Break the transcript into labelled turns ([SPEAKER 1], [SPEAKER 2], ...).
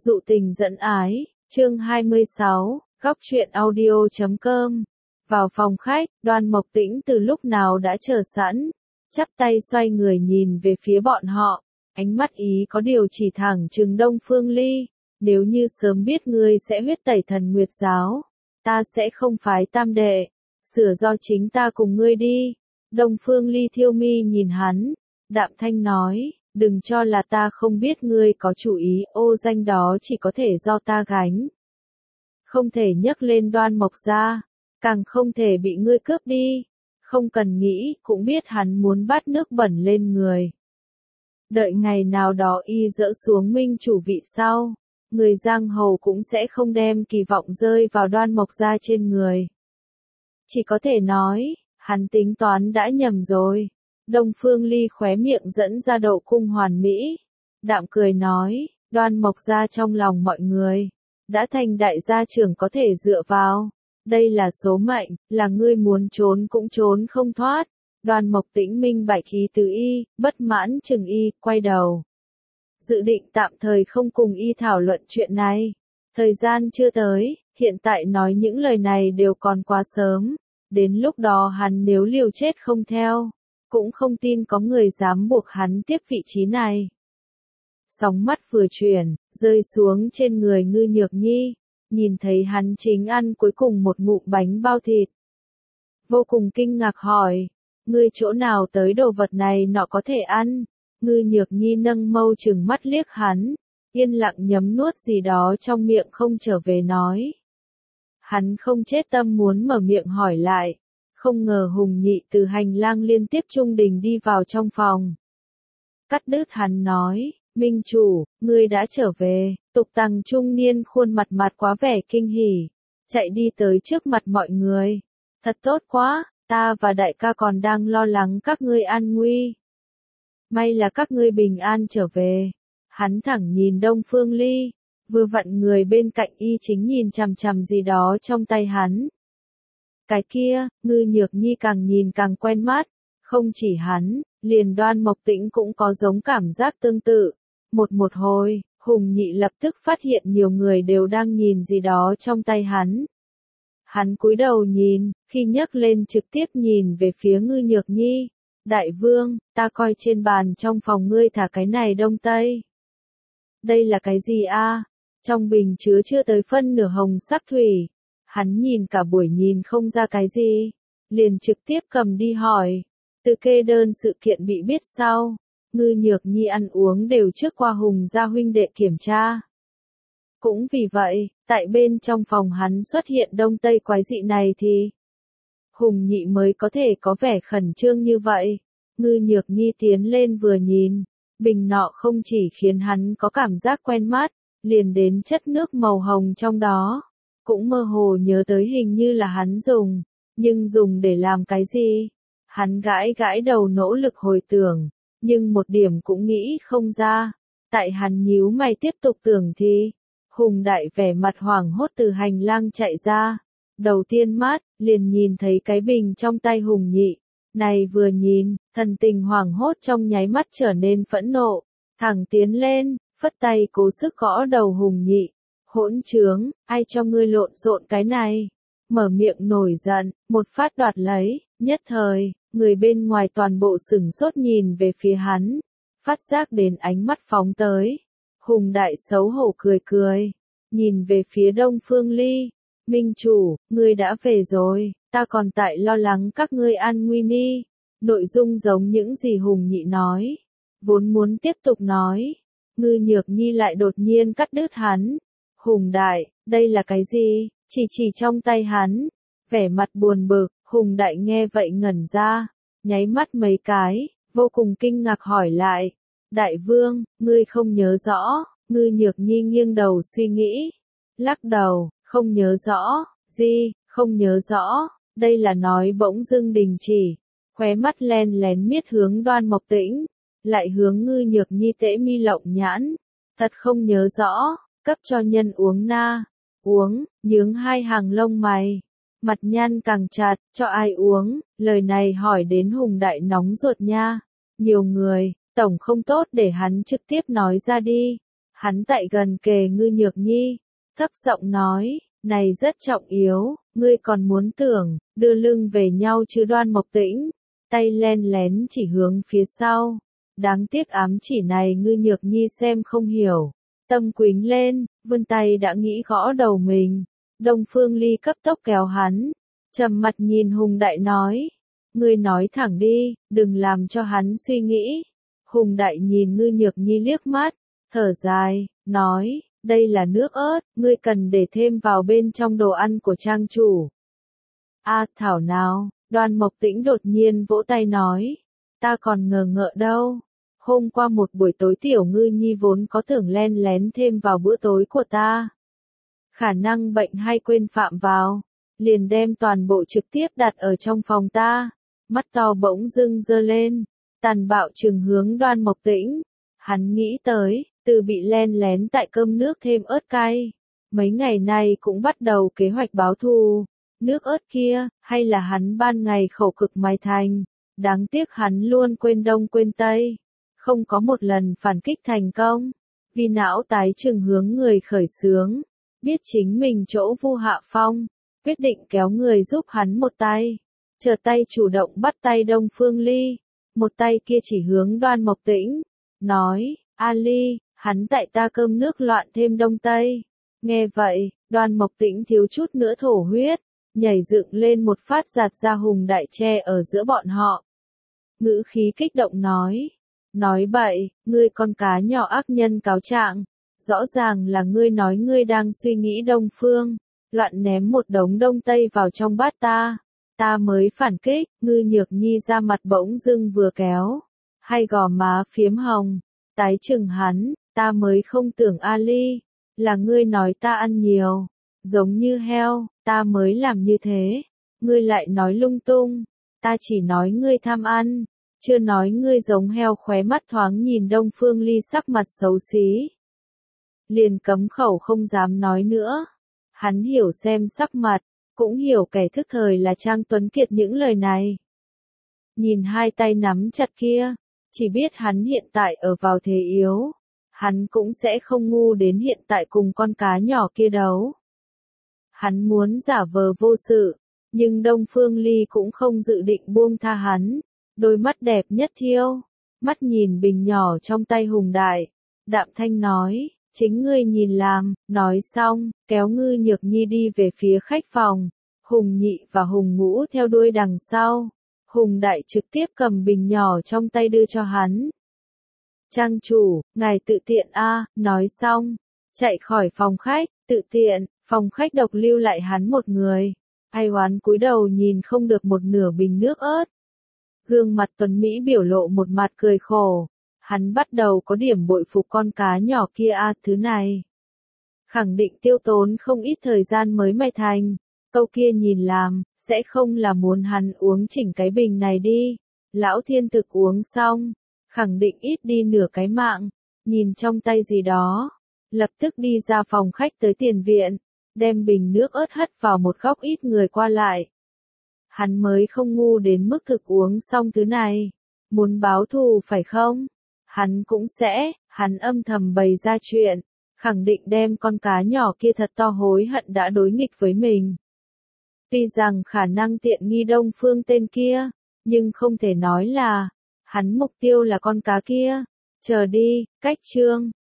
[SPEAKER 1] Dụ tình dẫn ái, chương 26, góc truyện audio.com. Vào phòng khách, Đoan Mộc Tĩnh từ lúc nào đã chờ sẵn, chắp tay xoay người nhìn về phía bọn họ, ánh mắt ý có điều chỉ thẳng trừng Đông Phương Ly, nếu như sớm biết ngươi sẽ huyết tẩy Thần Nguyệt giáo, ta sẽ không phái tam đệ, sửa do chính ta cùng ngươi đi. Đông Phương Ly thiêu mi nhìn hắn, đạm thanh nói, đừng cho là ta không biết ngươi có chủ ý, ô danh đó chỉ có thể do ta gánh. Không thể nhấc lên Đoan Mộc gia, càng không thể bị ngươi cướp đi, không cần nghĩ cũng biết hắn muốn bắt nước bẩn lên người. Đợi ngày nào đó y dỡ xuống minh chủ vị sau, người giang hồ cũng sẽ không đem kỳ vọng rơi vào Đoan Mộc gia trên người. Chỉ có thể nói, hắn tính toán đã nhầm rồi. Đông Phương Ly khóe miệng dẫn ra độ cung hoàn mỹ, đạm cười nói, Đoan Mộc gia trong lòng mọi người, đã thành đại gia trưởng có thể dựa vào. Đây là số mệnh, là ngươi muốn trốn cũng trốn không thoát. Đoan Mộc Tĩnh minh bạch ý tứ y, bất mãn chừng y, quay đầu. Dự định tạm thời không cùng y thảo luận chuyện này. Thời gian chưa tới, hiện tại nói những lời này đều còn quá sớm. Đến lúc đó hắn nếu liều chết không theo, cũng không tin có người dám buộc hắn tiếp vị trí này. Sóng mắt vừa chuyển, rơi xuống trên người Ngư Nhược Nhi, nhìn thấy hắn chính ăn cuối cùng một ngụm bánh bao thịt. Vô cùng kinh ngạc hỏi, ngươi chỗ nào tới đồ vật này nọ có thể ăn? Ngư Nhược Nhi nâng mâu trừng mắt liếc hắn, yên lặng nhấm nuốt gì đó trong miệng không trở về nói. Hắn không chết tâm muốn mở miệng hỏi lại, không ngờ Hùng Nhị từ hành lang liên tiếp trung đình đi vào trong phòng. Cắt đứt hắn nói, Minh chủ, ngươi đã trở về. Tục Tằng trung niên khuôn mặt mặt quá vẻ kinh hỉ, chạy đi tới trước mặt mọi người. Thật tốt quá, ta và đại ca còn đang lo lắng các ngươi an nguy. May là các ngươi bình an trở về. Hắn thẳng nhìn Đông Phương Ly, vừa vặn người bên cạnh y chính nhìn chằm chằm gì đó trong tay hắn. Cái kia, Ngư Nhược Nhi càng nhìn càng quen mắt, không chỉ hắn, liền Đoan Mộc Tĩnh cũng có giống cảm giác tương tự. Một hồi, Hùng Nhị lập tức phát hiện nhiều người đều đang nhìn gì đó trong tay hắn. Hắn cúi đầu nhìn, khi nhấc lên trực tiếp nhìn về phía Ngư Nhược Nhi. Đại vương, ta coi trên bàn trong phòng ngươi thả cái này đông tây. Đây là cái gì a? Trong bình chứa chưa tới phân nửa hồng sắc thủy. Hắn nhìn cả buổi nhìn không ra cái gì, liền trực tiếp cầm đi hỏi. Từ kê đơn sự kiện bị biết sau, Ngư Nhược Nhi ăn uống đều trước qua Hùng gia huynh đệ kiểm tra. Cũng vì vậy, tại bên trong phòng hắn xuất hiện đông tây quái dị này thì Hùng Nhị mới có thể có vẻ khẩn trương như vậy. Ngư Nhược Nhi tiến lên vừa nhìn, bình nọ không chỉ khiến hắn có cảm giác quen mắt, liền đến chất nước màu hồng trong đó, cũng mơ hồ nhớ tới hình như là hắn dùng, nhưng dùng để làm cái gì? Hắn gãi gãi đầu nỗ lực hồi tưởng, nhưng một điểm cũng nghĩ không ra. Tại hắn nhíu mày tiếp tục tưởng thì, Hùng Đại vẻ mặt hoảng hốt từ hành lang chạy ra. Đầu tiên mắt, liền nhìn thấy cái bình trong tay Hùng Nhị. Này vừa nhìn, thần tình hoảng hốt trong nháy mắt trở nên phẫn nộ. Thẳng tiến lên, phất tay cố sức gõ đầu Hùng Nhị. Hỗn trướng, ai cho ngươi lộn xộn cái này? Mở miệng nổi giận, một phát đoạt lấy, nhất thời, người bên ngoài toàn bộ sửng sốt nhìn về phía hắn, phát giác đến ánh mắt phóng tới. Hùng Đại xấu hổ cười cười, nhìn về phía Đông Phương Ly, Minh chủ, ngươi đã về rồi, ta còn tại lo lắng các ngươi an nguy ni. Nội dung giống những gì Hùng Nhị nói, vốn muốn tiếp tục nói, Ngư Nhược Nhi lại đột nhiên cắt đứt hắn. Hùng Đại, đây là cái gì? Chỉ trong tay hắn, vẻ mặt buồn bực. Hùng Đại nghe vậy ngẩn ra, nháy mắt mấy cái, vô cùng kinh ngạc hỏi lại. Đại vương, ngươi không nhớ rõ? Ngư Nhược Nhi nghiêng đầu suy nghĩ, lắc đầu, không nhớ rõ. Gì, không nhớ rõ? Đây là nói bỗng dưng đình chỉ, khóe mắt len lén miết hướng Đoan Mộc Tĩnh, lại hướng Ngư Nhược Nhi tễ mi lộng nhãn. Thật không nhớ rõ, cấp cho nhân uống na. Uống, nhướng hai hàng lông mày. Mặt nhăn càng chặt, cho ai uống, lời này hỏi đến Hùng Đại nóng ruột nha. Nhiều người, tổng không tốt để hắn trực tiếp nói ra đi. Hắn tại gần kề Ngư Nhược Nhi, thấp giọng nói, này rất trọng yếu, ngươi còn muốn tưởng, đưa lưng về nhau chứ. Đoan Mộc Tĩnh, tay len lén chỉ hướng phía sau. Đáng tiếc ám chỉ này Ngư Nhược Nhi xem không hiểu. Tâm quính lên, vươn tay đã nghĩ gõ đầu mình. Đông Phương Ly cấp tốc kéo hắn, trầm mặt nhìn Hùng Đại nói. Ngươi nói thẳng đi, đừng làm cho hắn suy nghĩ. Hùng Đại nhìn Ngư Nhược Nhi liếc mắt, thở dài, nói, đây là nước ớt, ngươi cần để thêm vào bên trong đồ ăn của trang chủ. A thảo nào, Đoan Mộc Tĩnh đột nhiên vỗ tay nói, ta còn ngờ ngợ đâu. Hôm qua một buổi tối Tiểu Ngư Nhi vốn có tưởng len lén thêm vào bữa tối của ta. Khả năng bệnh hay quên phạm vào, liền đem toàn bộ trực tiếp đặt ở trong phòng ta. Mắt to bỗng dưng giơ lên, tàn bạo trừng hướng Đoan Mộc Tĩnh. Hắn nghĩ tới, từ bị len lén tại cơm nước thêm ớt cay. Mấy ngày nay cũng bắt đầu kế hoạch báo thù. Nước ớt kia, hay là hắn ban ngày khổ cực mài thành. Đáng tiếc hắn luôn quên đông quên tây. Không có một lần phản kích thành công. Vì não tái trừng hướng người khởi xướng. Biết chính mình chỗ vu hạ phong. Quyết định kéo người giúp hắn một tay. Trở tay chủ động bắt tay Đông Phương Ly. Một tay kia chỉ hướng Đoan Mộc Tĩnh. Nói, A Ly, hắn tại ta cơm nước loạn thêm đông tây. Nghe vậy, Đoan Mộc Tĩnh thiếu chút nữa thổ huyết. Nhảy dựng lên một phát giạt ra Hùng Đại che ở giữa bọn họ. Ngữ khí kích động nói. Nói bậy, ngươi con cá nhỏ ác nhân cáo trạng. Rõ ràng là ngươi nói ngươi đang suy nghĩ Đông Phương. Loạn ném một đống đông tây vào trong bát ta. Ta mới phản kích. Ngư Nhược Nhi ra mặt bỗng dưng vừa kéo. Hai gò má phiếm hồng. Tái chừng hắn. Ta mới không tưởng A Ly. Là ngươi nói ta ăn nhiều. Giống như heo. Ta mới làm như thế. Ngươi lại nói lung tung. Ta chỉ nói ngươi tham ăn. Chưa nói ngươi giống heo. Khóe mắt thoáng nhìn Đông Phương Ly sắc mặt xấu xí. Liền cấm khẩu không dám nói nữa. Hắn hiểu xem sắc mặt, cũng hiểu kẻ thức thời là Trang Tuấn Kiệt những lời này. Nhìn hai tay nắm chặt kia, chỉ biết hắn hiện tại ở vào thế yếu. Hắn cũng sẽ không ngu đến hiện tại cùng con cá nhỏ kia đấu. Hắn muốn giả vờ vô sự, nhưng Đông Phương Ly cũng không dự định buông tha hắn. Đôi mắt đẹp nhất thiêu, mắt nhìn bình nhỏ trong tay Hùng Đại, đạm thanh nói. Chính ngươi nhìn làm, nói xong, kéo Ngư Nhược Nhi đi về phía khách phòng. Hùng Nhị và Hùng Ngũ theo đuôi đằng sau. Hùng Đại trực tiếp cầm bình nhỏ trong tay đưa cho hắn. Trang chủ, ngài tự tiện a, nói xong, chạy khỏi phòng khách, tự tiện, phòng khách độc lưu lại hắn một người. Ai oán cúi đầu nhìn không được một nửa bình nước ớt. Gương mặt tuấn Mỹ biểu lộ một mặt cười khổ. Hắn bắt đầu có điểm bội phục con cá nhỏ kia thứ này. Khẳng định tiêu tốn không ít thời gian mới mài thành. Câu kia nhìn làm, sẽ không là muốn hắn uống chỉnh cái bình này đi. Lão thiên thực uống xong, khẳng định ít đi nửa cái mạng. Nhìn trong tay gì đó, lập tức đi ra phòng khách tới tiền viện, đem bình nước ớt hất vào một góc ít người qua lại. Hắn mới không ngu đến mức thực uống xong thứ này. Muốn báo thù phải không? Hắn cũng sẽ, hắn âm thầm bày ra chuyện, khẳng định đem con cá nhỏ kia thật to hối hận đã đối nghịch với mình. Tuy rằng khả năng tiện nghi Đông Phương tên kia, nhưng không thể nói là, hắn mục tiêu là con cá kia. Chờ đi, cách chương.